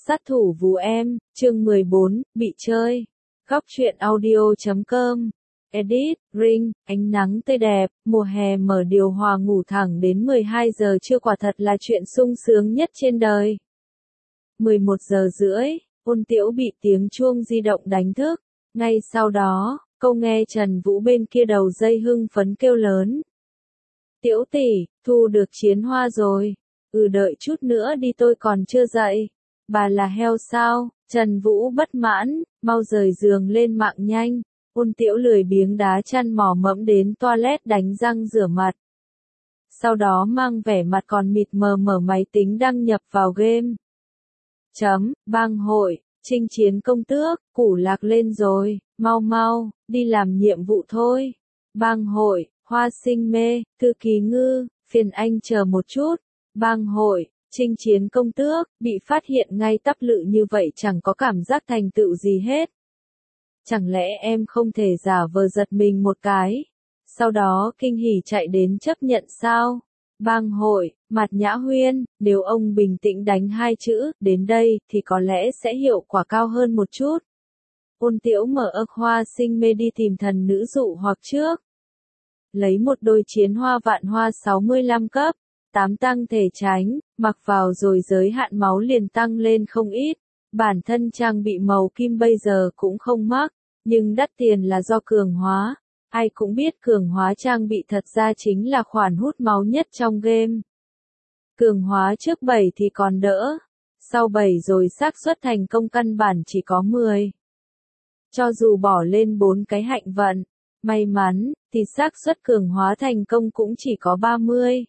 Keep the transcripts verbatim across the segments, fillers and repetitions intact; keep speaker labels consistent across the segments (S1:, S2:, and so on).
S1: Sát thủ Vú Em, chương mười bốn, bị chơi. Góc truyện audio chấm com. Edit, Ring, ánh nắng tươi đẹp, mùa hè mở điều hòa ngủ thẳng đến mười hai giờ trưa quả thật là chuyện sung sướng nhất trên đời. mười một giờ rưỡi, Ôn Tiễu bị tiếng chuông di động đánh thức. Ngay sau đó, cô nghe Trần Vũ bên kia đầu dây hưng phấn kêu lớn. Tiễu tỷ, thu được chiến hoa rồi. Ừ, đợi chút nữa đi, tôi còn chưa dậy. Bà là heo sao? Trần Vũ bất mãn, mau rời giường lên mạng nhanh. Ôn Tiễu lười biếng đá chăn mò mẫm đến toilet đánh răng rửa mặt. Sau đó mang vẻ mặt còn mịt mờ mở máy tính đăng nhập vào game. Chấm, bang hội, chinh chiến công tước, củ lạc lên rồi, mau mau, đi làm nhiệm vụ thôi. Bang hội, hoa sinh mê, thư ký ngư, phiền anh chờ một chút. Bang hội, chinh chiến công tước, bị phát hiện ngay tắp lự như vậy chẳng có cảm giác thành tựu gì hết. Chẳng lẽ em không thể giả vờ giật mình một cái, sau đó kinh hỉ chạy đến chấp nhận sao? Bang hội, Mạt Nhã Huyên, nếu ông bình tĩnh đánh hai chữ, đến đây, thì có lẽ sẽ hiệu quả cao hơn một chút. Ôn Tiễu mở ức hoa sinh mê đi tìm thần nữ dụ hoặc trước. Lấy một đôi chiến hoa vạn hoa sáu mươi lăm cấp, tám tăng thể tránh, mặc vào rồi giới hạn máu liền tăng lên không ít. Bản thân trang bị màu kim bây giờ cũng không mắc, nhưng đắt tiền là do cường hóa. Ai cũng biết cường hóa trang bị thật ra chính là khoản hút máu nhất trong game. Cường hóa trước bảy thì còn đỡ, sau bảy rồi xác suất thành công căn bản chỉ có mười. Cho dù bỏ lên bốn cái hạnh vận, may mắn, thì xác suất cường hóa thành công cũng chỉ có ba mươi.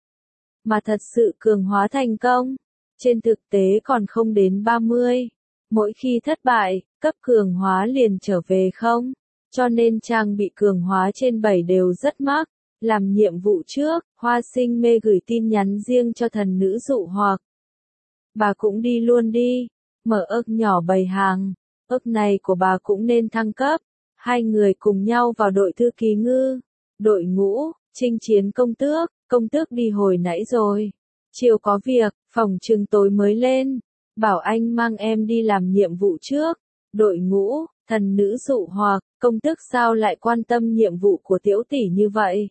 S1: Mà thật sự cường hóa thành công, trên thực tế còn không đến ba mươi. Mỗi khi thất bại, cấp cường hóa liền trở về không. Cho nên trang bị cường hóa trên bảy đều rất mắc. Làm nhiệm vụ trước, hoa sinh mê gửi tin nhắn riêng cho thần nữ dụ hoặc. Bà cũng đi luôn đi, mở ức nhỏ bày hàng, ức này của bà cũng nên thăng cấp. Hai người cùng nhau vào đội thư ký ngư, đội ngũ, chinh chiến công tước, công tước đi hồi nãy rồi. Chiều có việc, phòng trừng tối mới lên, bảo anh mang em đi làm nhiệm vụ trước. Đội ngũ, thần nữ dụ hoặc, công tước sao lại quan tâm nhiệm vụ của Tiễu tỷ như vậy?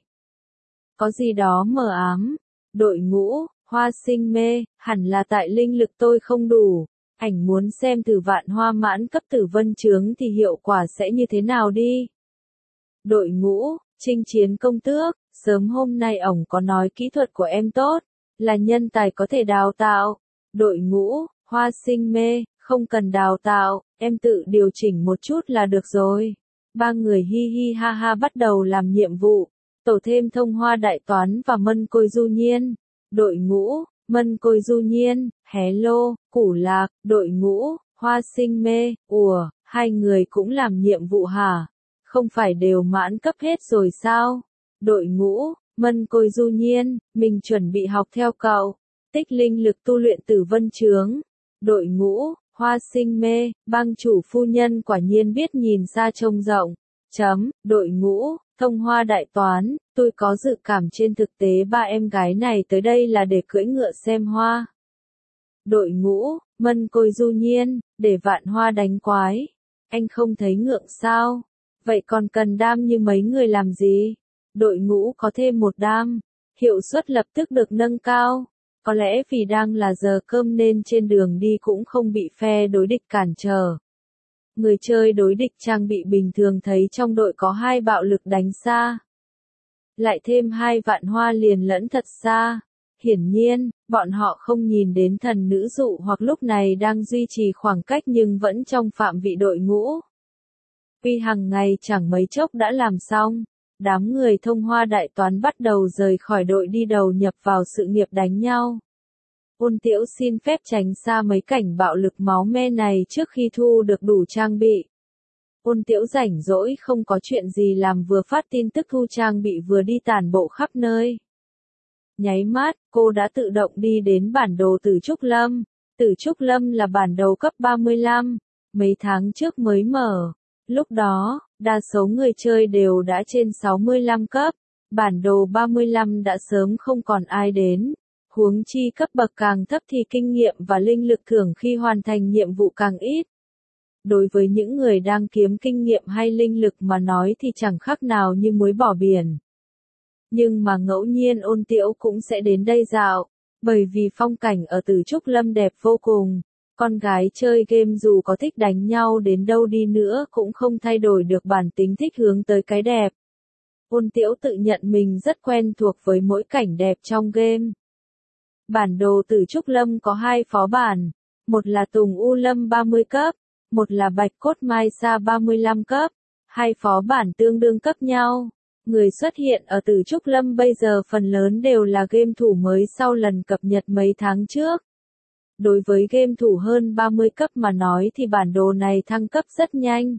S1: Có gì đó mờ ám. Đội ngũ, hoa sinh mê, hẳn là tại linh lực tôi không đủ. Ảnh muốn xem từ vạn hoa mãn cấp tử vân chướng thì hiệu quả sẽ như thế nào đi. Đội ngũ, chinh chiến công tước, sớm hôm nay ổng có nói kỹ thuật của em tốt, là nhân tài có thể đào tạo. Đội ngũ, hoa sinh mê, không cần đào tạo, em tự điều chỉnh một chút là được rồi. Ba người hi hi ha ha bắt đầu làm nhiệm vụ, tổ thêm thông hoa đại toán và mân côi du nhiên. Đội ngũ, mân côi du nhiên, hello, củ lạc, đội ngũ, hoa sinh mê, ủa, hai người cũng làm nhiệm vụ hả? Không phải đều mãn cấp hết rồi sao? Đội ngũ, mân côi du nhiên, mình chuẩn bị học theo cậu. Tích linh lực tu luyện tử vân chướng. Đội ngũ, hoa sinh mê, bang chủ phu nhân quả nhiên biết nhìn xa trông rộng. Chấm, đội ngũ, thông hoa đại toán, tôi có dự cảm trên thực tế ba em gái này tới đây là để cưỡi ngựa xem hoa. Đội ngũ, mân côi du nhiên, để vạn hoa đánh quái. Anh không thấy ngượng sao? Vậy còn cần đam như mấy người làm gì? Đội ngũ có thêm một đam, hiệu suất lập tức được nâng cao. Có lẽ vì đang là giờ cơm nên trên đường đi cũng không bị phe đối địch cản trở. Người chơi đối địch trang bị bình thường thấy trong đội có hai bạo lực đánh xa. Lại thêm hai vạn hoa liền lẫn thật xa. Hiển nhiên, bọn họ không nhìn đến thần nữ dụ hoặc lúc này đang duy trì khoảng cách nhưng vẫn trong phạm vị đội ngũ. Vì hàng ngày chẳng mấy chốc đã làm xong, đám người thông hoa đại toán bắt đầu rời khỏi đội đi đầu nhập vào sự nghiệp đánh nhau. Ôn Tiễu xin phép tránh xa mấy cảnh bạo lực máu me này trước khi thu được đủ trang bị. Ôn Tiễu rảnh rỗi không có chuyện gì làm vừa phát tin tức thu trang bị vừa đi tản bộ khắp nơi. Nháy mắt, cô đã tự động đi đến bản đồ Tử Trúc Lâm. Tử Trúc Lâm là bản đồ cấp ba mươi lăm, mấy tháng trước mới mở. Lúc đó, đa số người chơi đều đã trên sáu mươi lăm cấp. Bản đồ ba mươi lăm đã sớm không còn ai đến. Huống chi cấp bậc càng thấp thì kinh nghiệm và linh lực thưởng khi hoàn thành nhiệm vụ càng ít. Đối với những người đang kiếm kinh nghiệm hay linh lực mà nói thì chẳng khác nào như muối bỏ biển. Nhưng mà ngẫu nhiên Ôn Tiễu cũng sẽ đến đây dạo, bởi vì phong cảnh ở Tử Trúc Lâm đẹp vô cùng. Con gái chơi game dù có thích đánh nhau đến đâu đi nữa cũng không thay đổi được bản tính thích hướng tới cái đẹp. Ôn Tiễu tự nhận mình rất quen thuộc với mỗi cảnh đẹp trong game. Bản đồ Tử Trúc Lâm có hai phó bản, một là Tùng U Lâm ba mươi cấp, một là Bạch Cốt Mai Sa ba mươi lăm cấp, hai phó bản tương đương cấp nhau. Người xuất hiện ở Tử Trúc Lâm bây giờ phần lớn đều là game thủ mới sau lần cập nhật mấy tháng trước. Đối với game thủ hơn ba mươi cấp mà nói thì bản đồ này thăng cấp rất nhanh.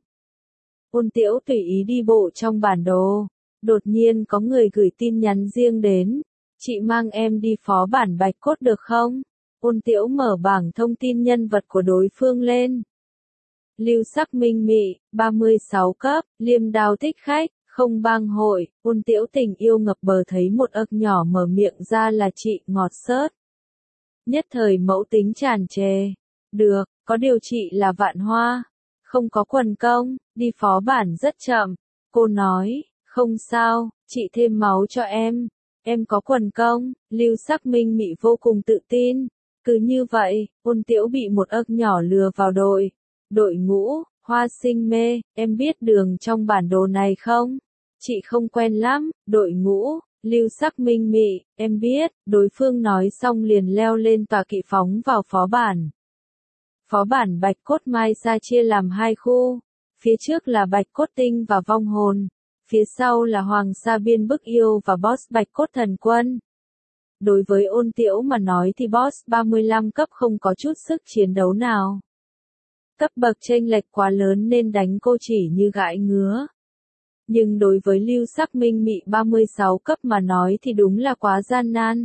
S1: Ôn Tiễu tùy ý đi bộ trong bản đồ. Đột nhiên có người gửi tin nhắn riêng đến. Chị mang em đi phó bản Bạch Cốt được không? Ôn Tiễu mở bảng thông tin nhân vật của đối phương lên. Lưu Sắc Minh Mị, ba mươi sáu cấp, liêm đao thích khách, không bang hội. Ôn Tiễu tình yêu ngập bờ thấy một ức nhỏ mở miệng ra là chị, ngọt xớt. Nhất thời mẫu tính tràn trề. Được, có điều chị là Vạn Hoa. Không có quần công, đi phó bản rất chậm. Cô nói, không sao, chị thêm máu cho em. Em có quần công. Lưu Sắc Minh Mị vô cùng tự tin. Cứ như vậy, Ôn Tiễu bị một ức nhỏ lừa vào đội. Đội ngũ, Hoa Sinh Mê, em biết đường trong bản đồ này không? Chị không quen lắm. Đội ngũ, Lưu Sắc Minh Mị, em biết. Đối phương nói xong liền leo lên tọa kỵ phóng vào phó bản. Phó bản Bạch Cốt Mai Sa chia làm hai khu. Phía trước là Bạch Cốt Tinh và Vong Hồn. Phía sau là Hoàng Sa Biên Bức Yêu và boss Bạch Cốt Thần Quân. Đối với Ôn Tiễu mà nói thì boss ba mươi lăm cấp không có chút sức chiến đấu nào. Cấp bậc chênh lệch quá lớn nên đánh cô chỉ như gãi ngứa. Nhưng đối với Lưu Sắc Minh Mị ba mươi sáu cấp mà nói thì đúng là quá gian nan.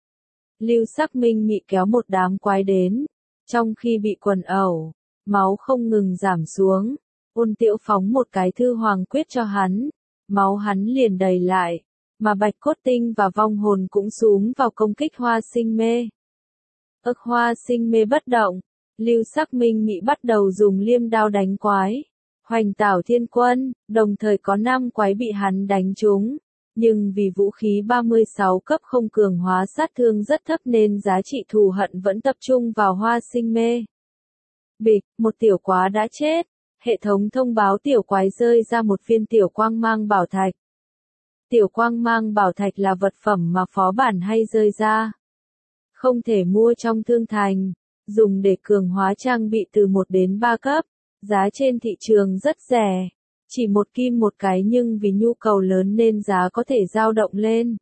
S1: Lưu Sắc Minh Mị kéo một đám quái đến. Trong khi bị quần ẩu, máu không ngừng giảm xuống. Ôn Tiễu phóng một cái thư hoàng quyết cho hắn. Máu hắn liền đầy lại. Mà Bạch Cốt Tinh và Vong Hồn cũng xuống vào công kích Hoa Sinh Mê. Ức Hoa Sinh Mê bất động. Lưu Sắc Minh Mị bắt đầu dùng liêm đao đánh quái. Hoành Tảo Thiên Quân, đồng thời có năm quái bị hắn đánh trúng. Nhưng vì vũ khí ba mươi sáu cấp không cường hóa sát thương rất thấp nên giá trị thù hận vẫn tập trung vào Hoa Sinh Mê. Bịch, một tiểu quá đã chết. Hệ thống thông báo tiểu quái rơi ra một viên tiểu quang mang bảo thạch. Tiểu quang mang bảo thạch là vật phẩm mà phó bản hay rơi ra. Không thể mua trong thương thành. Dùng để cường hóa trang bị từ một đến ba cấp. Giá trên thị trường rất rẻ. Chỉ một kim một cái nhưng vì nhu cầu lớn nên giá có thể dao động lên.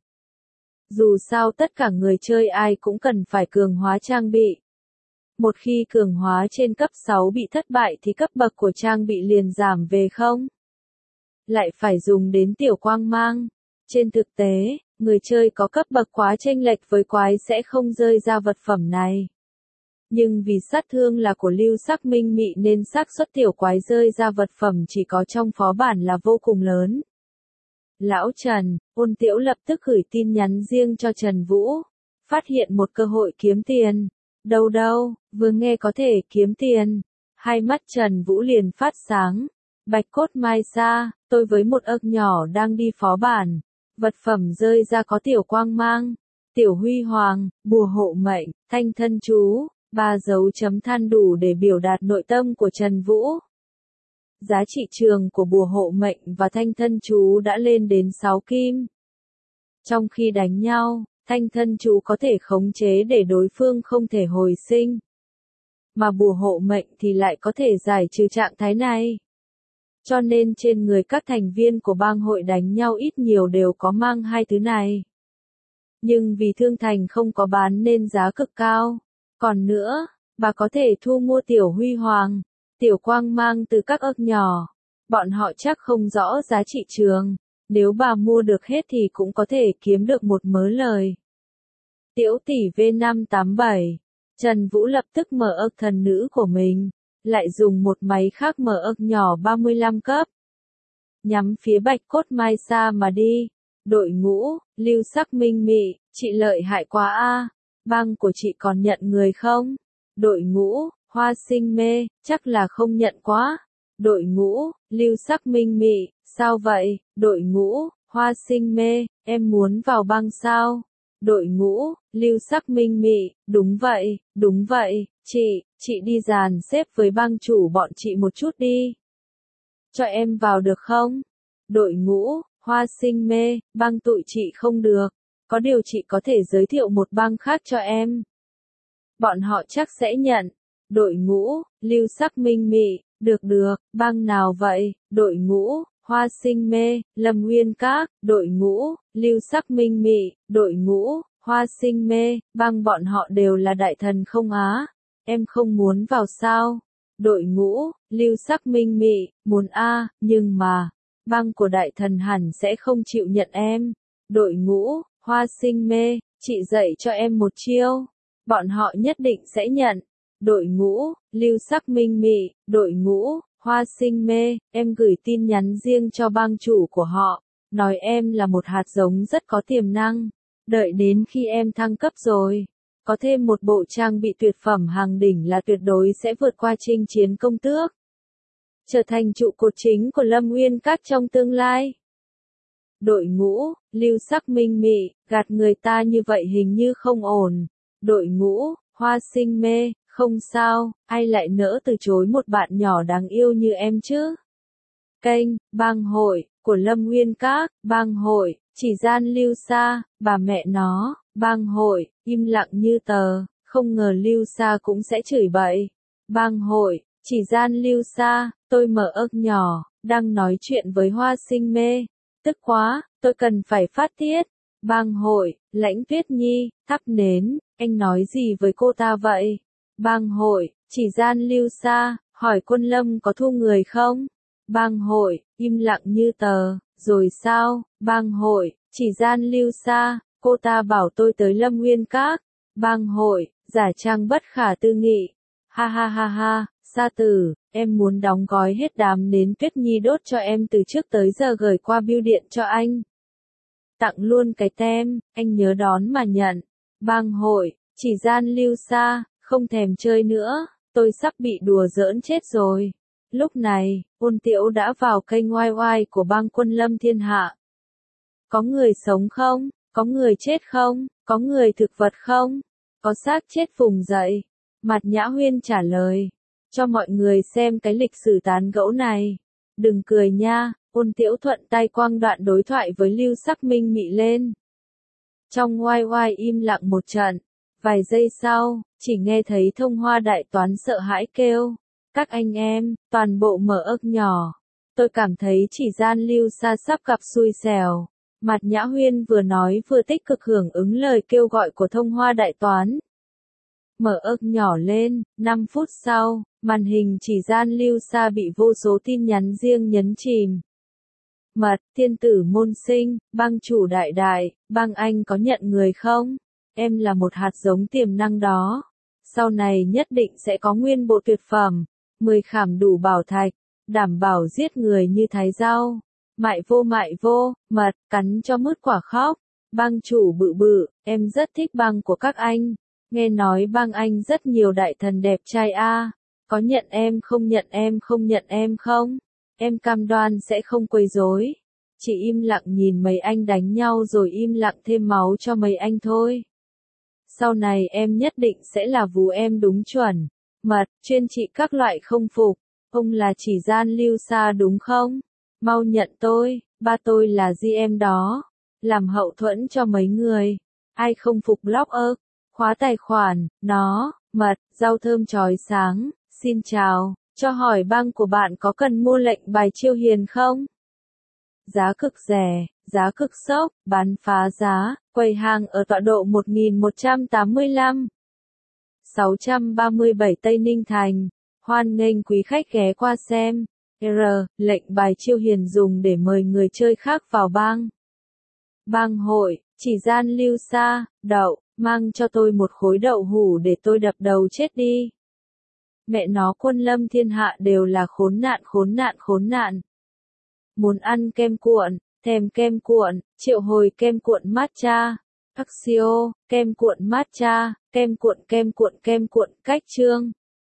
S1: Dù sao tất cả người chơi ai cũng cần phải cường hóa trang bị. Một khi cường hóa trên cấp sáu bị thất bại thì cấp bậc của trang bị liền giảm về không. Lại phải dùng đến tiểu quang mang. Trên thực tế, người chơi có cấp bậc quá chênh lệch với quái sẽ không rơi ra vật phẩm này. Nhưng vì sát thương là của Lưu Sắc Minh Mị nên xác suất tiểu quái rơi ra vật phẩm chỉ có trong phó bản là vô cùng lớn. Lão Trần, Ôn Tiễu lập tức gửi tin nhắn riêng cho Trần Vũ. Phát hiện một cơ hội kiếm tiền. Đâu đâu, vừa nghe có thể kiếm tiền. Hai mắt Trần Vũ liền phát sáng. Bạch Cốt Mai Sa, tôi với một ức nhỏ đang đi phó bản. Vật phẩm rơi ra có tiểu quang mang, tiểu huy hoàng, bùa hộ mệnh, thanh thân chú. Ba dấu chấm than đủ để biểu đạt nội tâm của Trần Vũ. Giá trị trường của bùa hộ mệnh và thanh thân chú đã lên đến sáu kim. Trong khi đánh nhau, thanh thân chú có thể khống chế để đối phương không thể hồi sinh. Mà bùa hộ mệnh thì lại có thể giải trừ trạng thái này. Cho nên trên người các thành viên của bang hội đánh nhau ít nhiều đều có mang hai thứ này. Nhưng vì thương thành không có bán nên giá cực cao. Còn nữa, bà có thể thu mua tiểu huy hoàng, tiểu quang mang từ các ức nhỏ. Bọn họ chắc không rõ giá trị trường. Nếu bà mua được hết thì cũng có thể kiếm được một mớ lời. Tiểu tỷ V năm tám bảy. Trần Vũ lập tức mở ức thần nữ của mình. Lại dùng một máy khác mở ức nhỏ ba mươi lăm cấp. Nhắm phía Bạch Cốt Mai Sa mà đi. Đội ngũ, Lưu Sắc Minh Mị, chị lợi hại quá a. bang của chị còn nhận người không? Đội ngũ, Hoa Sinh Mê, chắc là không nhận quá. Đội ngũ, Lưu Sắc Minh Mị, sao vậy? Đội ngũ, Hoa Sinh Mê, em muốn vào bang sao? Đội ngũ, Lưu Sắc Minh Mị, đúng vậy, đúng vậy, chị, chị đi dàn xếp với bang chủ bọn chị một chút đi. Cho em vào được không? Đội ngũ, Hoa Sinh Mê, bang tụi chị không được, có điều chị có thể giới thiệu một bang khác cho em. Bọn họ chắc sẽ nhận. Đội ngũ, Lưu Sắc Minh Mị, được được, bang nào vậy? Đội ngũ, Hoa Sinh Mê, Lâm Nguyên Các, đội ngũ, Lưu Sắc Minh Mị, đội ngũ, Hoa Sinh Mê, bang bọn họ đều là đại thần không á? Em không muốn vào sao? Đội ngũ, Lưu Sắc Minh Mị, muốn a, nhưng mà, bang của đại thần hẳn sẽ không chịu nhận em. Đội ngũ, Hoa Sinh Mê, chị dạy cho em một chiêu. Bọn họ nhất định sẽ nhận. Đội ngũ, Lưu Sắc Minh Mị, đội ngũ, Hoa Sinh Mê, em gửi tin nhắn riêng cho bang chủ của họ, nói em là một hạt giống rất có tiềm năng. Đợi đến khi em thăng cấp rồi, có thêm một bộ trang bị tuyệt phẩm hàng đỉnh là tuyệt đối sẽ vượt qua chinh chiến công tước, trở thành trụ cột chính của Lâm Nguyên Các trong tương lai. Đội ngũ, Lưu Sắc Minh Mị, gạt người ta như vậy hình như không ổn. Đội ngũ, Hoa Sinh Mê, không sao, ai lại nỡ từ chối một bạn nhỏ đáng yêu như em chứ? Kênh, bang hội, của Lâm Nguyên Các, bang hội, chỉ gian Lưu Sa, bà mẹ nó, bang hội, im lặng như tờ, không ngờ Lưu Sa cũng sẽ chửi bậy. Bang hội, chỉ gian Lưu Sa, tôi mở ức nhỏ, đang nói chuyện với Hoa Sinh Mê. Tức quá, tôi cần phải phát tiết. Bang hội, Lãnh Tuyết Nhi, thắp nến, anh nói gì với cô ta vậy? Bang hội, chỉ gian Lưu Sa, hỏi Quân Lâm có thu người không? Bang hội, im lặng như tờ, rồi sao? Bang hội, chỉ gian Lưu Sa, cô ta bảo tôi tới Lâm Nguyên Các. Bang hội, giả trang bất khả tư nghị. Ha ha ha ha, Sa Tử, em muốn đóng gói hết đám nến Tuyết Nhi đốt cho em từ trước tới giờ gửi qua bưu điện cho anh. Tặng luôn cái tem, anh nhớ đón mà nhận. Bang hội, chỉ gian Lưu Sa, không thèm chơi nữa, tôi sắp bị đùa giỡn chết rồi. Lúc này, Ôn Tiễu đã vào kênh oai oai của bang Quân Lâm Thiên Hạ. Có người sống không? Có người chết không? Có người thực vật không? Có xác chết vùng dậy? Mạt Nhã Huyên trả lời. Cho mọi người xem cái lịch sử tán gẫu này. Đừng cười nha, Ôn Tiễu thuận tay quăng đoạn đối thoại với Lưu Sắc Minh Mị lên. Trong oai oai im lặng một trận. Vài giây sau, chỉ nghe thấy Thông Hoa Đại Toán sợ hãi kêu. Các anh em, toàn bộ mở ức nhỏ. Tôi cảm thấy chỉ gian Lưu Sa sắp gặp xui xẻo. Mạt Nhã Huyên vừa nói vừa tích cực hưởng ứng lời kêu gọi của Thông Hoa Đại Toán. Mở ức nhỏ lên, năm phút sau, màn hình chỉ gian Lưu Sa bị vô số tin nhắn riêng nhấn chìm. Mật, thiên tử môn sinh, bang chủ đại đại, bang anh có nhận người không? Em là một hạt giống tiềm năng đó. Sau này nhất định sẽ có nguyên bộ tuyệt phẩm, mười khảm đủ bảo thạch, đảm bảo giết người như thái rau. Mại vô mại vô, mật, cắn cho mứt quả khóc. Bang chủ bự bự, em rất thích bang của các anh. Nghe nói bang anh rất nhiều đại thần đẹp trai a. Có nhận em không nhận em không nhận em không? Em cam đoan sẽ không quấy rối. Chỉ im lặng nhìn mấy anh đánh nhau rồi im lặng thêm máu cho mấy anh thôi. Sau này em nhất định sẽ là vú em đúng chuẩn. Mật, chuyên trị các loại không phục. Ông là chỉ gian Lưu Sa đúng không? Mau nhận tôi, ba tôi là gi em đó. Làm hậu thuẫn cho mấy người. Ai không phục log ơ, khóa tài khoản, nó, mật, rau thơm chói sáng. Xin chào, cho hỏi bang của bạn có cần mua lệnh bài chiêu hiền không? Giá cực rẻ, giá cực sốc, bán phá giá, quầy hàng ở tọa độ một nghìn một trăm tám mươi lăm, sáu trăm ba mươi bảy Tây Ninh Thành. Hoan nghênh quý khách ghé qua xem. R. Lệnh bài chiêu hiền dùng để mời người chơi khác vào bang. Bang hội, chỉ gian Lưu Sa, đậu, mang cho tôi một khối đậu hủ để tôi đập đầu chết đi. Mẹ nó Quân Lâm Thiên Hạ đều là khốn nạn khốn nạn khốn nạn. Muốn ăn kem cuộn, thèm kem cuộn, triệu hồi kem cuộn matcha. Axio, kem cuộn matcha, kem cuộn kem cuộn kem cuộn cách chương.